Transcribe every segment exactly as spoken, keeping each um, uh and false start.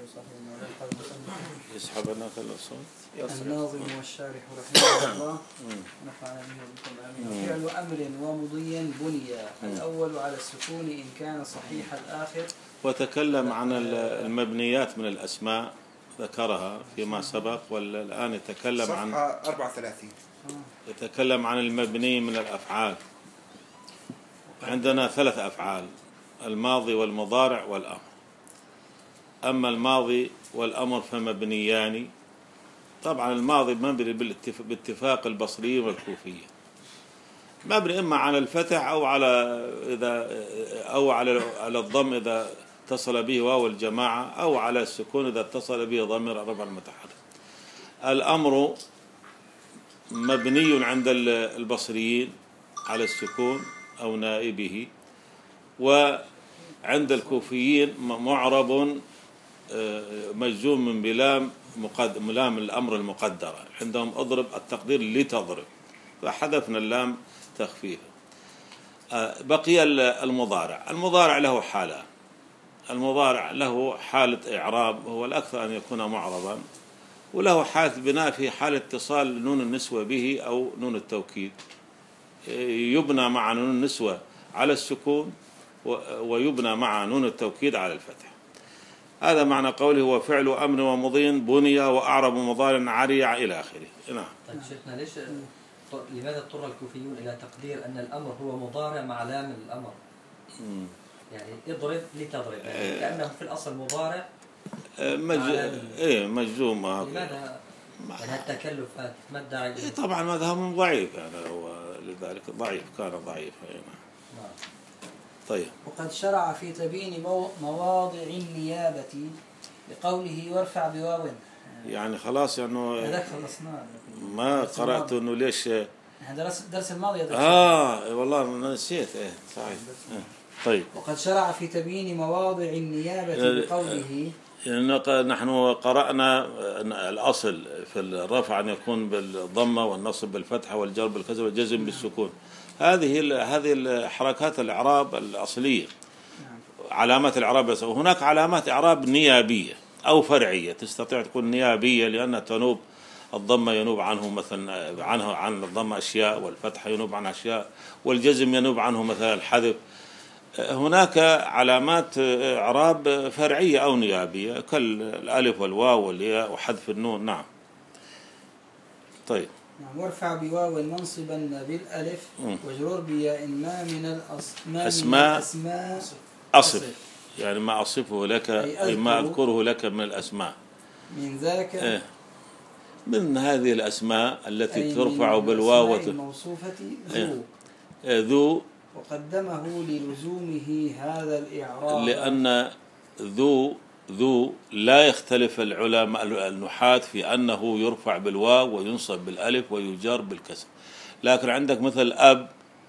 يسحب لنا الأصول الناظم والشارح رحمه الله نفعنا به بالقرآن. فعل أمر ومضي بني الأول على السكون إن كان صحيح الآخر. وتكلم عن المبنيات من الأسماء ذكرها فيما سبق، والآن يتكلم عن صفحة أربعة وثلاثين يتكلم عن المبني من الأفعال. عندنا ثلاث أفعال: الماضي والمضارع والأمر. أما الماضي والأمر فمبنيان. طبعا الماضي مبني باتفاق البصريين والكوفيين، مبني إما على الفتح أو على إذا أو على على الضم إذا اتصل به واو الجماعة، أو على السكون إذا اتصل به ضمير الرفع المتحرك. الأمر مبني عند البصريين على السكون أو نائبه، وعند الكوفيين معرب مجزوم من بلام مقدم لام الأمر المقدرة. عندهم اضرب التقدير لتضرب، فحذفنا اللام تخفيفا. بقي المضارع. المضارع له حالة. المضارع له حالة إعراب، هو الأكثر أن يكون معربا، وله حالة بناء في حالة اتصال نون النسوة به أو نون التوكيد. يبنى مع نون النسوة على السكون، ويبنى مع نون التوكيد على الفتح. هذا معنى قوله هو فعل أمر ومضي بني وأعرب مضارع عريع إلى آخره. نعم. طيب شيخنا، ليش لماذا اضطر الكوفيون إلى تقدير أن الأمر هو مضارع مع لام الأمر؟ مم. يعني اضرب لتضرب، يعني كأنه في الأصل مضارع مج... إيه مجزوم. لماذا يعني التكلف ما ادعي؟ إيه طبعا مذهب ضعيف، يعني هو لذلك ضعيف، كان ضعيف. نعم. طيب. وقد شرع في تبيين مواضع النيابة بقوله وارفع بواو. يعني خلاص يعني هذاك خلصناه. ما قرأت انه ليش هذا درس درس الماضي. اه والله انا نسيت. ايه صحيح. آه. طيب. وقد شرع في تبيين مواضع النيابة بقوله، يعني نحن قرأنا الأصل في الرفع أن يكون بالضمة والنصب بالفتحة والجر بالكسر والجزم بالسكون. هذه هذه الحركات الإعراب الأصلية، علامات الإعراب. بس هناك علامات إعراب نيابية أو فرعية. تستطيع تكون نيابية لأن تنوب الضمة ينوب عنه مثلا عنه عن الضمة أشياء، والفتحة ينوب عن أشياء، والجزم ينوب عنه مثلا الحذف. هناك علامات إعراب فرعية أو نيابية كالألف والواو والياء وحذف النون. نعم. طيب. نعم. وارفع بواو منصبا بالألف وجرور بياء ما من الأسماء أسماء, أسماء أصف، يعني ما أصفه لك أي ما أذكره لك من الأسماء. من ذاك إيه. من هذه الأسماء التي ترفع بالواو الموصوفة ذو. إيه. ذو. وقدمه للزومه هذا الإعراب لأن ذو ذو لا يختلف العلماء النحاة في أنه يرفع بالواو وينصب بالألف ويجر بالكسر. لكن عندك مثل الأب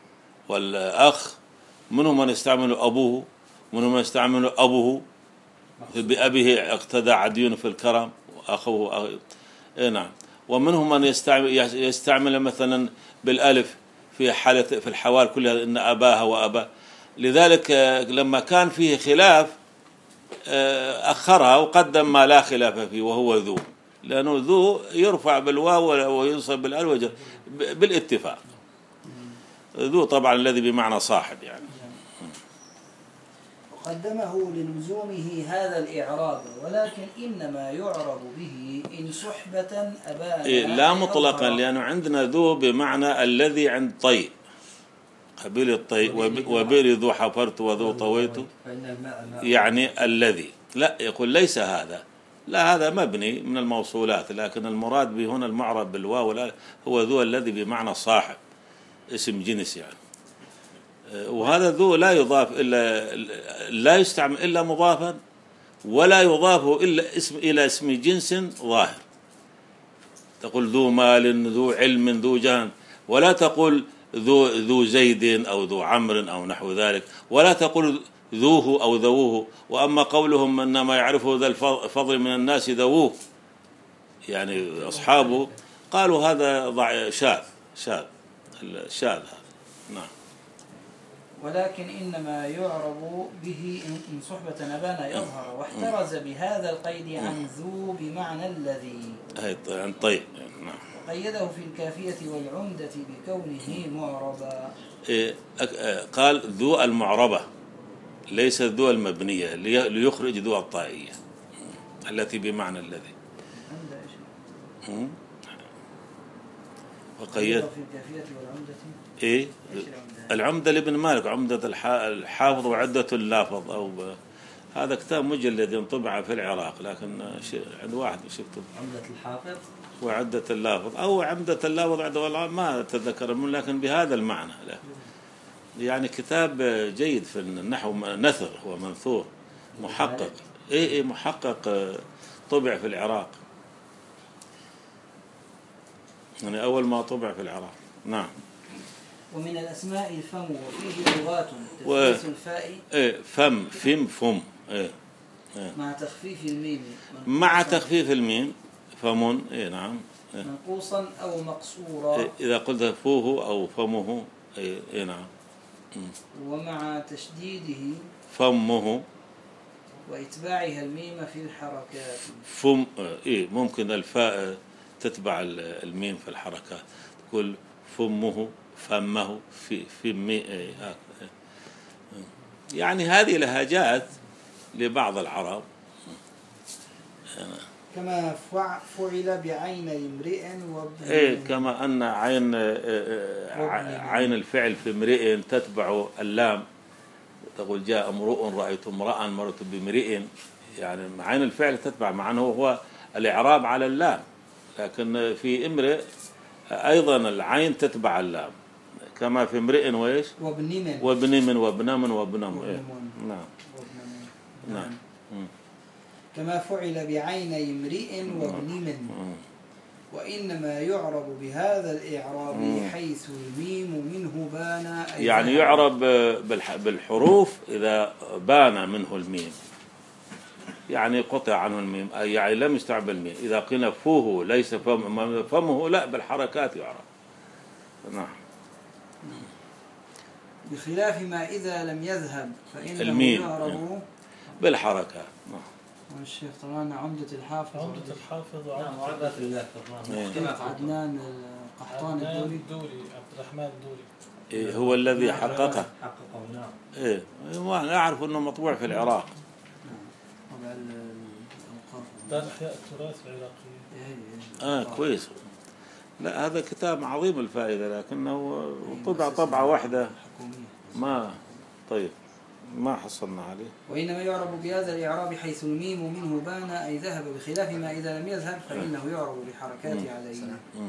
والأخ، منهم من يستعمل أبوه، منهم من يستعمل أبوه. بأبيه اقتدى عدي في الكرم وأخوه. إيه نعم. ومنهم من يستعمل يستعمل مثلا بالألف في حالة في الحوال كلها إن أباها وأبا. لذلك لما كان فيه خلاف أخرها وقدم ما لا خلاف فيه وهو ذو، لأنه ذو يرفع بالواو وينصب بالألف بالاتفاق. ذو طبعا الذي بمعنى صاحب يعني. وقدمه للزومه هذا الإعراب، ولكن إنما يعرب به إن صحبة أبانا. إيه لا مطلقا، لأنه عندنا ذو بمعنى الذي عند طي، قبيل الطي وبيل ذو حفرت وذو طويت، يعني الذي. لا يقول ليس هذا، لا هذا مبني من الموصولات، لكن المراد به هنا المعرب بالواو هو ذو الذي بمعنى صاحب، اسم جنس يعني. وهذا ذو لا يضاف إلا لا يستعمل إلا مضافا، ولا يضاف إلا اسم إلى اسم جنس ظاهر. تقول ذو مال، ذو علم، ذو جهل، ولا تقول ذو ذو زيد أو ذو عمرو أو نحو ذلك، ولا تقول ذوه أو ذووه. وأما قولهم إنما يعرفه ذا الفضل من الناس ذووه، يعني أصحابه، قالوا هذا شاذ شاذ شاذ هذا. نعم. ولكن إنما يعرب به إن صحبة أبان يظهر، واحترز بهذا القيد عن ذو بمعنى الذي. أي عن طيب. نعم. قيده في الكافية والعمدة بكونه معربا. إيه قال ذو المعربة ليس ذو المبنية ليخرج ذو الطائية التي بمعنى الذي. وقيد في الكافية والعمدة. إيه العمدة لابن مالك، عمدة الحافظ وعدة اللافظ، أو هذا كتاب مجلد ينطبع في العراق، لكن عند واحد شفته عمدة الحافظ وعدة اللافظ أو عمدة اللافظ عند والله ما أتذكر منه، لكن بهذا المعنى. لا يعني كتاب جيد في النحو، نثر هو منثور محقق. إيه إيه محقق طبع في العراق، يعني أول ما طبع في العراق. نعم. ومن الأسماء الفم وفيه لغات تثبيت الفاء. إيه فم فم فم إيه. إيه. مع تخفيف الميم. مع تخفيف الميم فم. إيه نعم. إيه. منقوصا أو مقصورا. إيه إذا قلت فوه أو فمه. إيه, إيه نعم. ومع تشديده فمه وإتباعها الميم في الحركات. فم إيه ممكن الفاء تتبع الميم في الحركات، تقول فمه فمه في في مي إيه. يعني هذه لهجات لبعض العرب. كما فعل بعين امرئ وابن. إيه كما أن عين عين الفعل في امرئ تتبع اللام، تقول جاء امرؤ رأيت امرأ مررت بامرئ، يعني عين الفعل تتبع، مع أنه هو الإعراب على اللام، لكن في امرئ أيضا العين تتبع اللام، كما في امرئ وإيش وابن من وابن من وابن من وابن من. إيه. نعم. نعم. كما فعل بعين امرئ وابن من. وإنما يعرب بهذا الإعراب حيث الميم منه بان، يعني يعرب بالحروف إذا بان منه الميم، يعني قطع عنه الميم، أي يعني لم يستعب الميم. إذا قلنا فوه ليس فم فمه لا بالحركات يعرب. نعم. بخلاف ما إذا لم يذهب فإنه الميم يعرب بالحركات. نعم. والشيخ طبعا عمدة الحافظ عمدة الحافظ وعمدة اللافظ عدنان القحطاني الدوري الدوري عبد الرحمن الدوري. إيه هو الذي حققه. حققه نعم. إيه أنا أعرف أنه مطبوع في العراق. طبعا دار إحياء التراث العراقي. آه كويس. لا هذا كتاب عظيم الفائدة، لكنه طبع طبعة واحدة ما طيب ما حصلنا عليه. وإنما يعرب بهذا الإعراب حيث الميم منه بان، أي ذهب، بخلاف ما إذا لم يذهب فإنه يعرب بحركات عليه.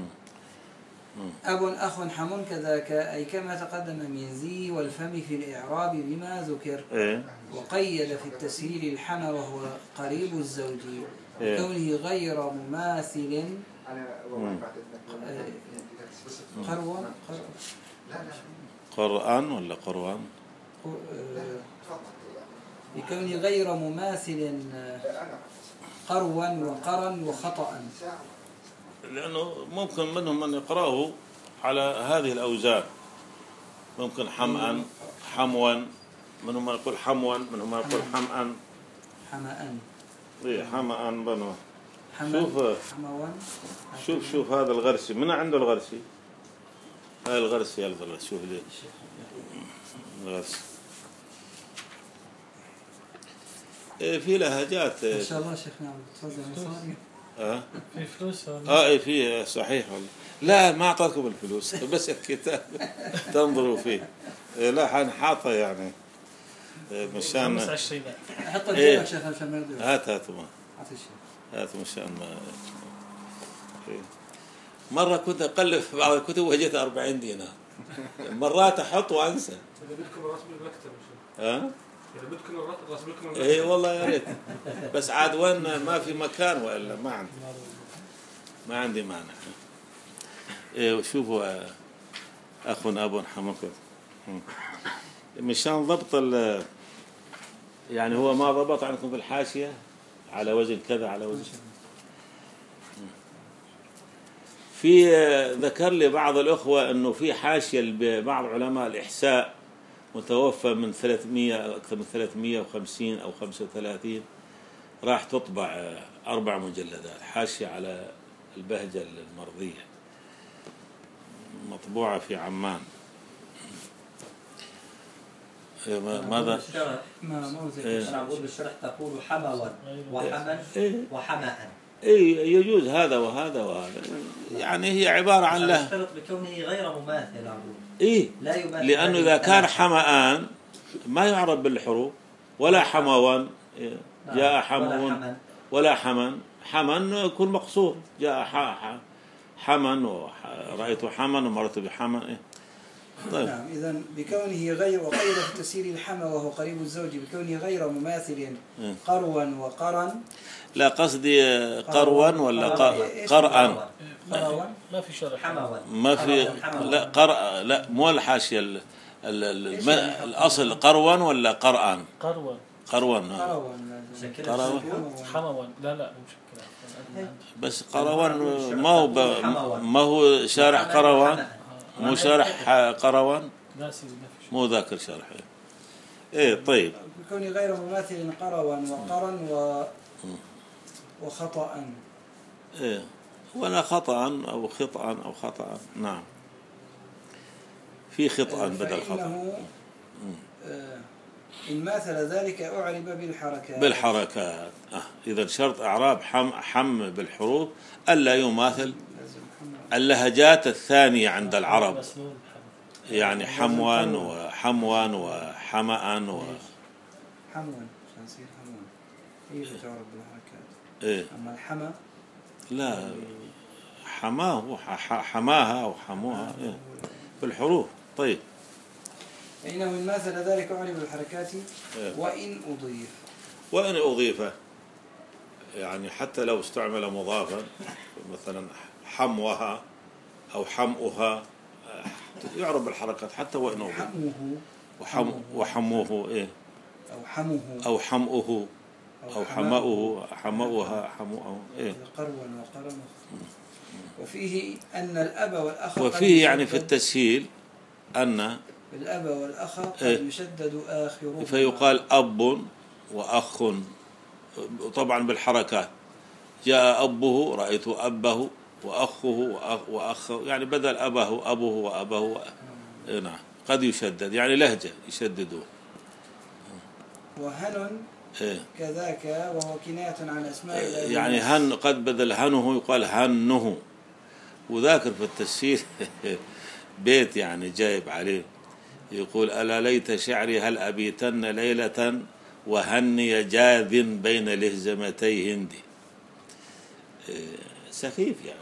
أب أخ حم كذاك، أي كما تقدم من ذي والفم في الإعراب بما ذكر. وقيد في التسهيل الحم وهو قريب الزوج، كونه غير مماثل قروان قرآن ولا قروان؟ بكونه غير مماثل قروا وقرا وخطأ، لأنه ممكن منهم من يقرأه على هذه الأوزان، ممكن حمأ حموا، منهم من يقول حموا، منهم من يقول حمأ حمأ. إيه حمأ بنو. شوف شوف شوف هذا الغرسي، من عنده الغرسي؟ هاي الغرسي يلا شوف ليه الغرسي. إيه في لهجات إن شاء الله شيخنا تفضل مصاري. اه في فلوس اه اي في صحيح والله. لا ما اعطاكم الفلوس بس الكتاب تنظروا فيه. إيه لا حنحاطه يعني مشان خمس عشرينات. حط الجيبك شيخ عشان ما يضيع. هات هات ما هات الشيخ هات مشان ما. مرة كنت أقلب في بعض الكتب وجدت أربعين دينار، مرات أحط وأنسى. إذا بدكم الرسم المكتب ها؟ إذا بدكم الرسم المكتب. إيه والله يا ريت، بس عاد وين ما في مكان وإلا ما عندي ما عندي مانع. إيه وشوفوا أخ أب حمكم مشان ضبط ال يعني هو ما ضبط عندكم في الحاشية على وزن كذا على وزن. في ذكر لي بعض الأخوة أنه في حاشية لبعض علماء الإحساء متوفى من ثلاثمية أكثر من ثلاثمية وخمسين أو خمسة وثلاثين، راح تطبع أربع مجلدات حاشية على البهجة المرضية، مطبوعة في عمان. ماذا؟ ما موزع. إيه. أنا أقول بالشرح تقول حموا وحمن إيه. وحماء. إيه يجوز هذا وهذا وهذا، يعني هي عبارة عن له. يشترط بكونه غير مماثل أقول. إيه. لا يماثل. لأنه إذا كان حمآن ما يعرب بالحروف، ولا حموان جاء حمون ولا حمن، حمن يكون مقصور، جاء حمن ورأيت حمن ومرت بحمن. إيه. طيب. نعم. إذن بكونه غير، وقيل في تسهيل الحمى وهو قريب الزوج بكونه غير مماثل قروا وقرا. لا قصدي قروا ولا قرأا. ما في شرح. حموا. ما في. لا قرأ، لا مو الحاشية ال ال ال الأصل قروا ولا قرآن. قروا. قروا. قروا. حموا. لا لا مشكلة. بس قروا ما هو ما هو شارح قروان، مو شارح قروان، مو ذاكر شرح. ايه طيب. بكون غير مماثل قروا وقرا و وخطأ. ايه ولا خطأ او خطأ او خطأ. نعم. في خطأ بدل خطأ. إن ماثل ذلك أعرب بالحركات. بالحركات. آه. إذا شرط إعراب حم حم بالحروف ألا يماثل اللهجات الثانية عند العرب، يعني حموان وحموان وحماء و حموان عشان يصير حموان هي تعرب بالحركات. إيه. أما الحما لا حماه حماها أو حموها. إيه. بالحروف. طيب. فإنه إن ماثل ذلك أعرب بالحركات. إيه. وإن أضيف وإن أضيف يعني حتى لو استعمل مضافا مثلا حموها أو حمؤها يعرب بالحركات حتى وإن أضيف. حموه وحم وحموه. إيه. أو حموه أو حمؤه أو حماؤه حمؤها حمؤه. إيه. قروا وقرن. وفيه أن الأب والأخ. وفيه يعني في التسهيل أن الأب والأخ قد إيه. يشدد آخرهما، فيقال أب وأخ طبعا بالحركات. جاء أبه رأيت أبه وأخه وأخ, وأخ يعني بدل أبه أبوه وأبه. نعم. قد يشدد يعني لهجة يشددون. وهن إيه. كذاك وهو كناية عن أسماء إيه. يعني هن قد بدل هنه يقال هنه. وذاكر في التسهيل بيت يعني جايب عليه يقول ألا ليت شعري هل أبيتن ليلة وهني جاذ بين لهزمتي هندي. سخيف يعني.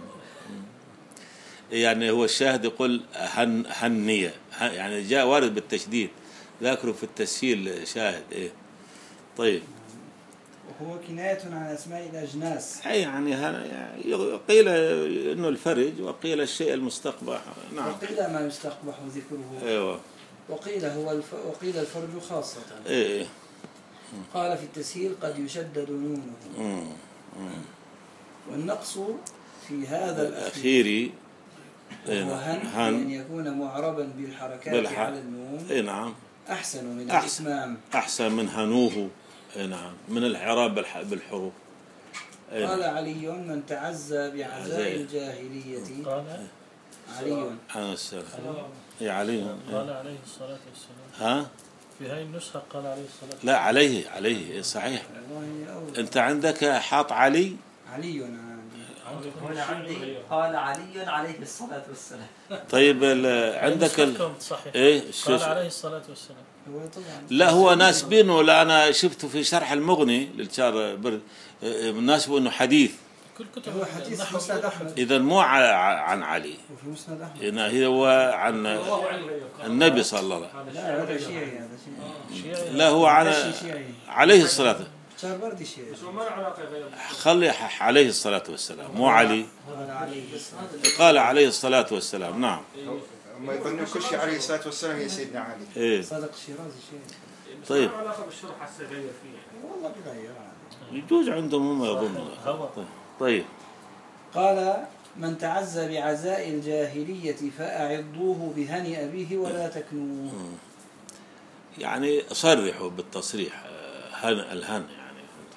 يعني هو الشاهد يقول هن هنية يعني جاء وارد بالتشديد، ذاكره في التسهيل شاهد. إيه. طيب. وهو كناية عن أسماء الأجناس. أي يعني, يعني قيل إنه الفرج وقيل الشيء المستقبح. نعم. وقيل ما يستقبح ذكره. أيوة. وقيل هو الف... وقيل الفرج خاصة. إيه. قال في التسهيل قد يشدد نونه. مم. والنقص في هذا الأخير وهو هن, هن أن يكون معربا بالحركات بالح... على النون. إيه نعم. أحسن من أحسن. الإتمام. أحسن من هنوه. إيه نعم. من الإعراب بالحروف. إيه. قال علي من تعزى بعزاء الجاهلية. قال علي عليه السلام. يا علي. قال عليه الصلاة والسلام. ها؟ في هاي النسخة قال عليه الصلاة والسلام. لا عليه عليه صحيح. أنت عندك حاط علي. علي أنا هنا عندي قال علي عليه الصلاة والسلام. طيب عندك ال... إيه قال عليه الصلاة والسلام. لا هو ناسبينه. لا أنا شفته في شرح المغني للشار بر... ناسبه إنه حديث. كل كتب هو حديث مسند أحمد. إذا مو عن علي. وفي مسند أحمد. إنه هو عن النبي صلى الله عليه وسلم. لا هذا شيعي هذا شيعي. لا هو عن عليه الصلاة. شار بردي شيعي. خلي عليه الصلاة والسلام مو علي. قال عليه الصلاة والسلام. نعم. ما يظنون كل شيء عليه الصلاة والسلام يا سيدنا علي. إيه. صادق الشيرازي شيعي. طيب. علاقة بالشرح هسه يغير فيه. والله بغير. يجوز عندهم هم يظنون. طيب. قال من تعزى بعزاء الجاهلية فأعضوه بهنئ به ولا تكنوه. يعني صرحوا بالتصريح هن الهن يعني.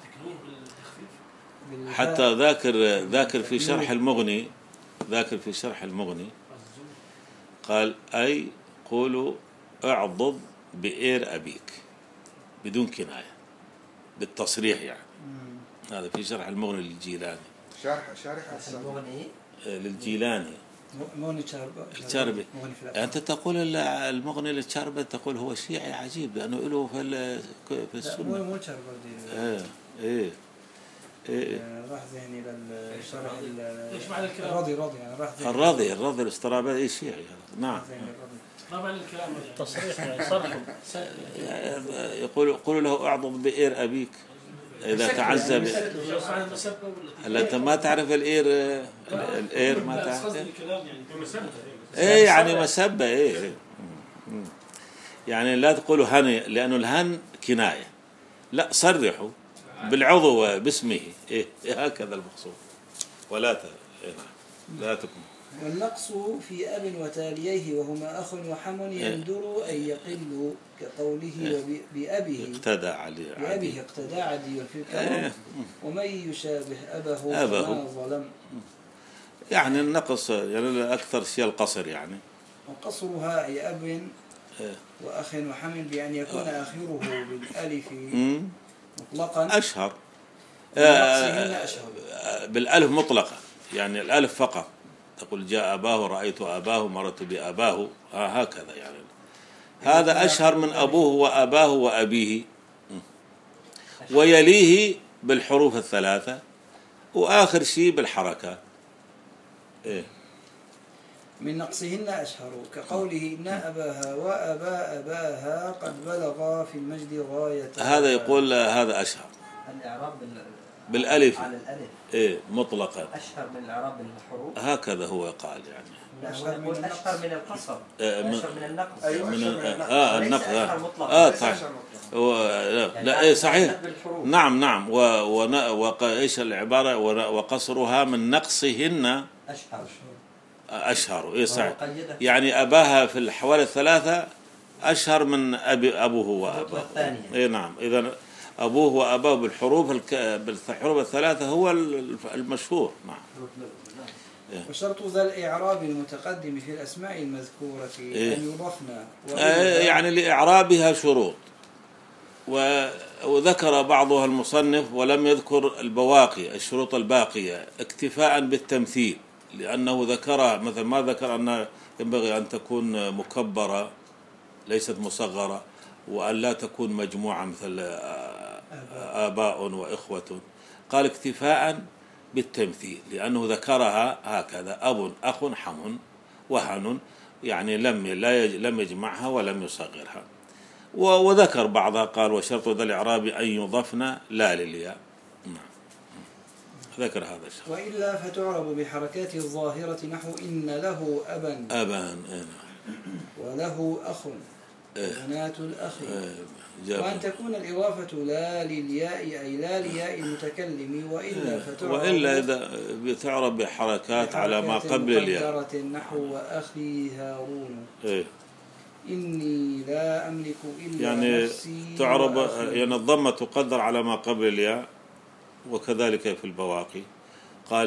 حتى ذاكر ذاكر في شرح المغني ذاكر في شرح المغني قال أي قولوا اعضض بئر أبيك بدون كناية بالتصريح يعني. هذا في شرح المغني للجيلاني. شرح شرح المغني للجيلاني مغني شاربة الشاربي. أنت تقول المغني للشاربي تقول هو شيعي عجيب لأنه له في في السنة. مو مو شاربة دي. إيه إيه إيه. راح ذهني للشرح ايش معنى الكلام؟ الراضي راضي يعني راح ذهني. الراضي الراضي الاسترابادي شيعي هذا. نعم. ما معنى الكلام؟ تصريح يعني صرح. يقول يقول له اعضض بئر أبيك إذا تعزى ب... هلا أنت ما تعرف الإير الإير ما تعرف إيه يعني مسبة إيه يعني لا تقولوا هني لأنه الهن كناية لا صرحوا بالعضو باسمه إيه, إيه هكذا المقصود ولا ت... إيه لا تكون. والنقص في أب وتاليه وهما أخ وحم يندر أن يقل كقوله وبأبيه اقتدى علي بأبيه اقتدى عدي في الكرم ومن يشابه أبه أبه فما ظلم. يعني النقص يعني أكثر شيء القصر يعني. وقصرها أي أب وأخ وحم بأن يكون آخره بالألف مطلقا أشهر أشهر بالألف مطلقة يعني الألف فقط تقول جاء أباه رأيت أباه مررت بأباه هكذا يعني. هذا أشهر من أبوه وأباه وأبيه. ويليه بالحروف الثلاثة وآخر شيء بالحركات. إيه. من نقصهن أشهر كقوله إن أباها وأبا أباها قد بلغا في المجد غاية. هذا يقول هذا أشهر. الإعراب بالألف على الألف إيه مطلقا أشهر من الإعراب بالحروف. هذا هو قال يعني. أشهر من أشهر من القصر. آه من أشهر من النقص. أيوة من أشهر من النقص. آه النقص آه صحيح. لا, لا إيه صحيح. نعم نعم و وإيش العبارة وقصرها من نقصهن أشهر. أشهر إيه صحيح. يعني أباها في الحوالي الثلاثة أشهر من أبي أبوه وأباه. إيه نعم إذا أبوه وأباه بالحروف الك... بالحروف الثلاثة هو المشهور. نعم. وشرط ذا الإعراب المتقدم في الأسماء المذكورة إيه؟ أن يضفنا آه يعني لإعرابها شروط و... وذكر بعضها المصنف ولم يذكر البواقي الشروط الباقية اكتفاء بالتمثيل لأنه ذكر مثل ما ذكر أن ينبغي أن تكون مكبرة ليست مصغرة وأن لا تكون مجموعة مثل آباء وإخوة. قال اكتفاء بالتمثيل لأنه ذكرها هكذا أب أخ حم وهن يعني لم لا لم يجمعها ولم يصغرها. وذكر بعضها قال وشرط ذا الإعراب أن يضفن لا للياء. ذكر هذا الشيء. وإلا فتعرب بحركات الظاهرة نحو إن له أبا أبا وله أخ بنات الأخ. وأن تكون الإضافة لا للياء أي لا لياء المتكلم وإلا فتعرب وإلا إذا بتعرب بحركات على ما قبل الياء نحو وأخي هارون. إيه. إني لا أملك إلا يعني نفسي تعرب وأخي. يعني الضمة تقدر على ما قبل الياء وكذلك في البواقي. قال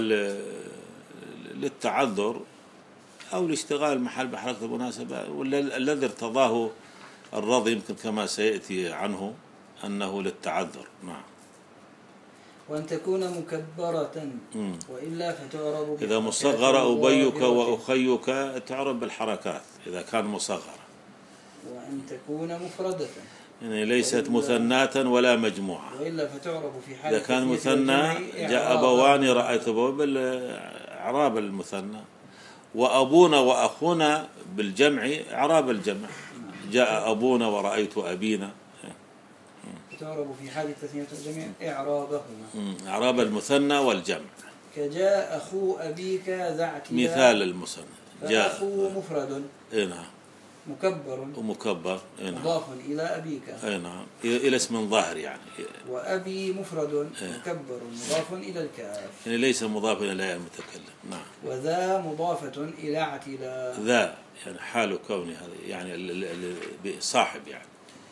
للتعذر أو لاشتغال محل بحركة المناسبة والذي ارتضاه الرضي يمكن كما سيأتي عنه أنه للتعذر. نعم. وأن تكون مكبرة مم. وإلا فتعرب إذا مصغر أبيك وأخيك تعرب بالحركات إذا كان مصغر. وأن تكون مفردة يعني ليست مثناة ولا مجموعة. وإلا فتعرب في حال إذا كان مثنى جاء أبوان رأيت أبوان بالإعراب المثنى وأبونا وأخونا بالجمع إعراب الجمع جاء أبونا ورأيت أبينا. تعرب في حال التثنية والجمع إعرابهما إعراب المثنى والجمع. كجاء أخو أبيك ذا اعتداء مثال المثنى جاء أخو مفرد إيه نعم مكبر ومكبر إيه نعم مضاف إلى أبيك إيه نعم إلى اسم ظاهر يعني. وأبي مفرد مكبر مضاف إلى الكاف يعني ليس مضافا إلى المتكلم. نعم. وذا مضافة إلى اعتداء ذا يعني حال كونه هذا يعني صاحب يعني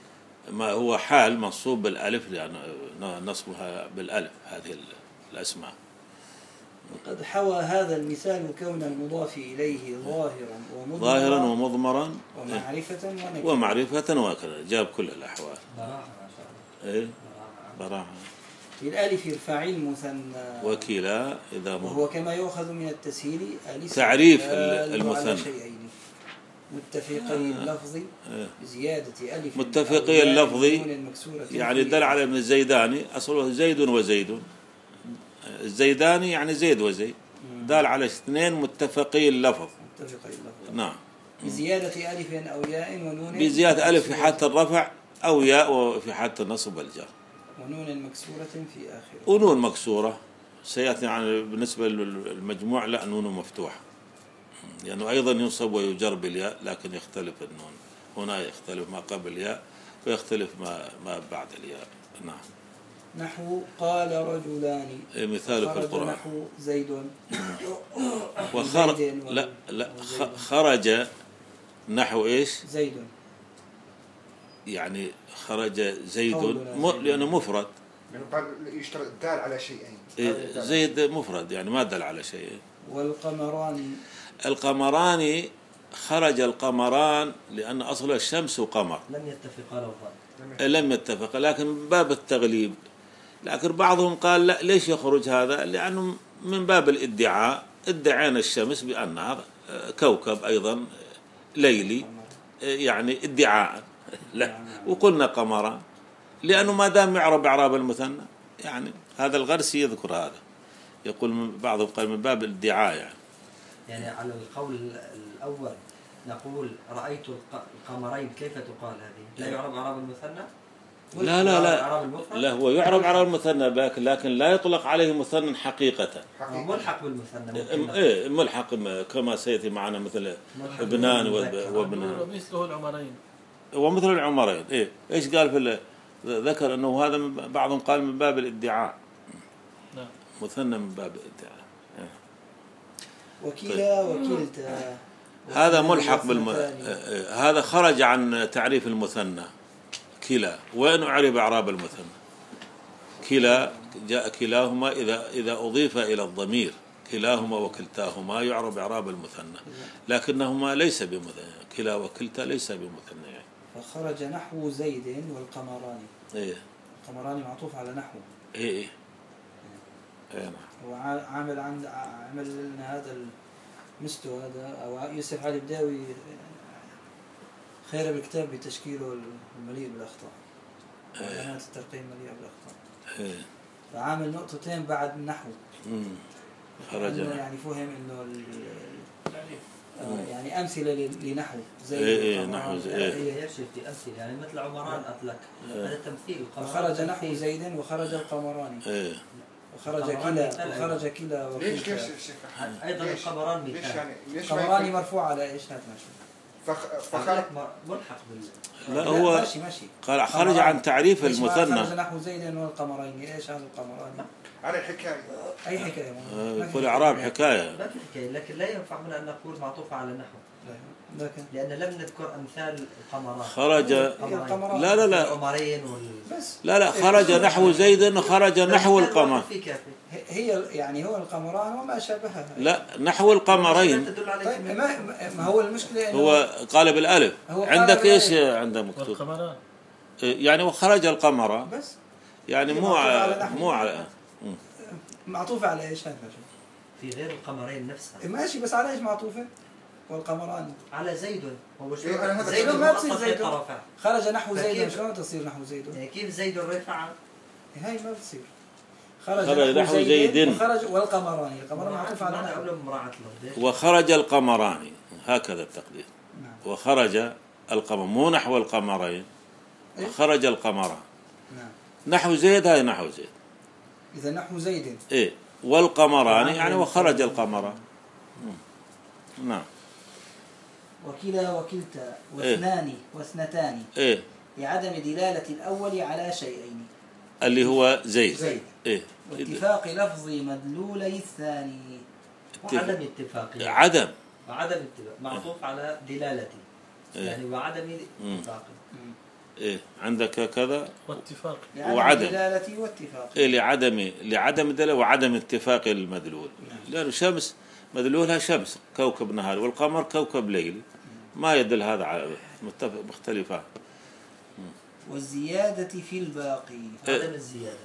ما هو حال منصوب بالألف لأن نصبها بالألف هذه الأسماء. وقد حوى هذا المثال كون المضاف إليه ظاهرا ومضمرا ظاهرا ومضمرا ومعرفة ونكرة ومعرفة وكذا، جاب كل الأحوال. براعة ما شاء الله. إيه براعة. بالألف ارفعي المثنى وكلا إذا مر. وهو كما يؤخذ من التسهيل الاسم تعريف دال المثنى. على شيئين متفقي اللفظ بزيادة ألف متفقي أو ياء اللفظ نون مكسورة يعني دل على ابن الزيداني أصله زيد وزيد، الزيداني يعني زيد وزيد، دال على اثنين متفقي اللفظ. متفقي اللفظ نعم. بزيادة ألف أو ياء ونون بزيادة ألف في حالة الرفع أو ياء في حالة النصب والجر، ونون مكسورة في آخره، ونون مكسورة سيأتي يعني بالنسبة للمجموع لا نون مفتوحة، لأنه يعني أيضا ينصب ويجر بالياء لكن يختلف النون، هنا يختلف ما قبل الياء ويختلف ما ما بعد الياء. نعم. نحو قال رجلان مثال في القرآن. نحو زيد وخرج لا لا خرج نحو إيش؟ زيد يعني خرج زيد م... لأنه مفرد، لأنه قال يشترط الدال على شيئين. إيه زيد مفرد يعني ما دل على شيء. والقمران القمران خرج القمران لأن أصل الشمس وقمر لم يتفقا لفظا، لم يتفق، لكن من باب التغليب. لكن بعضهم قال لا ليش يخرج هذا؟ لأنه من باب الادعاء، ادعينا الشمس بأنها كوكب أيضا ليلي، يعني ادعاء لا، وقلنا قمران لأنه ما دام يعرب إعراب المثنى، يعني هذا الغرسي يذكر هذا، يقول بعضهم قال من باب الادعاء يعني. يعني على القول الأول نقول رأيت القمرين، كيف تقال هذه؟ لا يعرب إعراب المثنى؟ لا لا لا لا هو يعرب على المثنى لكن لكن لا يطلق عليه مثنى حقيقة. ملحق بالمثنى. ايه ملحق كما سيأتي معنا مثل ابنان وابنان ومثله العمرين. ومثل العمرين. ايه ايش قال في ذكر انه هذا بعضهم قال من باب الادعاء. نعم. مثنى من باب الادعاء. وكلا وكلتا هذا ملحق بالم... هذا خرج عن تعريف المثنى. كلا وين أعرب إعراب المثنى؟ كلا جاء كلاهما إذا إذا أضيف إلى الضمير، كلاهما وكلتاهما يعرب إعراب المثنى، لكنهما ليس بمثنى، كلا وكلتا ليس بمثنى يعني. فخرج نحو زيد والقمران. إيه. القمران معطوف على نحو. إيه إيه. إيه نعم. هو عامل عند عمل لنا هذا المستوى هذا أو يوسف علي بداوي خير بالكتاب بتشكيله المليء بالأخطاء. علامات الترقيم مليئة بالأخطاء. إيه. فعامل نقطتين بعد النحو. امم. خرج. يعني فهم إنه يعني أمثلة لنحو زي. إيه إيه نحو زي. إيه. هي يرشد في أمثلة يعني مثل عمران أطلق. هذا تمثيل. خرج نحو زيد وخرج القمران. إيه. وخرج كلا وخرج كلا وكلتا. أيضا القمران مثال. القمران مرفوع على إيش هات ماشي. فخرج ملحق بال. لا هو ماشي ماشي. قال خرج عن تعريف المثنى. خرج نحو زيد والقمرين، ايش هذا القمران؟ على الحكاية. اي حكاية؟ يقول اعراب حكاية. ما في حكاية، لكن لا ينفع هنا ان نقول معطوفة على نحو. لكن لأن لم نذكر أمثال القمران. خرج لا لا لا القمرين وال. لا لا خرج نحو زيد وخرج نحو القمر. هي يعني هو القمران وما شابهها. لا نحو القمرين. طيب ما ما هو المشكلة إنه هو قال بالألف. عندك إيش عندك مكتوب؟ والقمران. يعني وخرج القمر. بس. يعني مو على مو على. معطوفة على إيش هذا؟ في غير القمرين نفسها. ماشي بس على إيش معطوفة؟ والقمران. على زيد. هو شو؟ إيه زيد ما تصير زيد. رفع. خرج نحو زيد شلون تصير نحو زيد؟ يعني كيف زيد رفع؟ هاي ما بتصير. خرج, خرج نحو زيد وخرج والقمران. القمران معطوف على نحو. وخرج القمران هكذا التقدير. نعم. وخرج القمر مو نحو القمرين. إيه؟ وخرج القمران. نعم. نحو زيد هاي نحو زيد. إذا نحو زيد. إيه والقمران يعني وخرج القمران. نعم. وكلا وكلتا واثنان إيه؟ واثنتان. إيه؟ لعدم دلالة الأول على شيئين. اللي هو زيد. زيد. إيه؟ واتفاق لفظ مدلولي الثاني. وعدم اتفاق. عدم. وعدم اتفاق معطوف على دلالته. إيه؟ يعني وعدم اتفاق. إيه عندك كذا واتفاق لعدم وعدم. دلالة واتفاق. إيه لعدم لعدم الدلالة وعدم اتفاق المدلول. لأن الشمس مدلولها شمس كوكب نهار، والقمر كوكب ليل، ما يدل هذا على متفق مختلفة. والزيادة في الباقي. عدم الزيادة.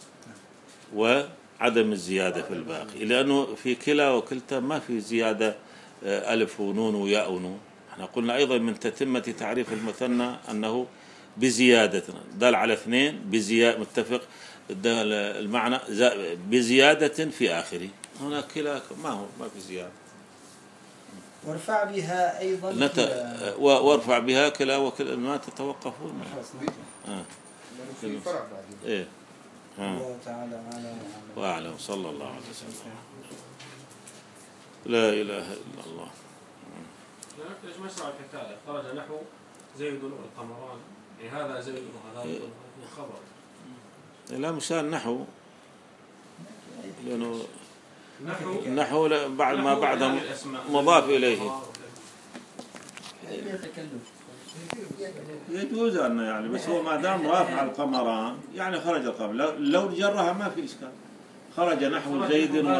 وعدم الزيادة في الباقي، لأنه في كلا وكلتا ما في زيادة ألف ونون وياء ونون. احنا قلنا أيضا من تتمة تعريف المثنى أنه بزيادة، دل على اثنين بزيادة متفق المعنى بزيادة في آخره. هنا كلا ما هو ما في زيادة. وارفع بها أيضا نت... كلا. وارفع بها كلا وكلا ما تتوقفون. آه. في فرع بعد. إيه. الله تعالى أعلم وأعلم. صلى الله عليه وسلم. لا إله إلا الله. ليش ما يشرع الكتابة؟ خرج نحو زيد والقمران، يعني هذا زيد وهذا خبر. لا مشان نحو، لأنه نحو نحو بعد ما بعده مضاف إليه. يجوز أن يعني، بس هو ما دام رافع القمران يعني خرج القمر، لو لو جرها ما في إشكال. خرج نحو زيد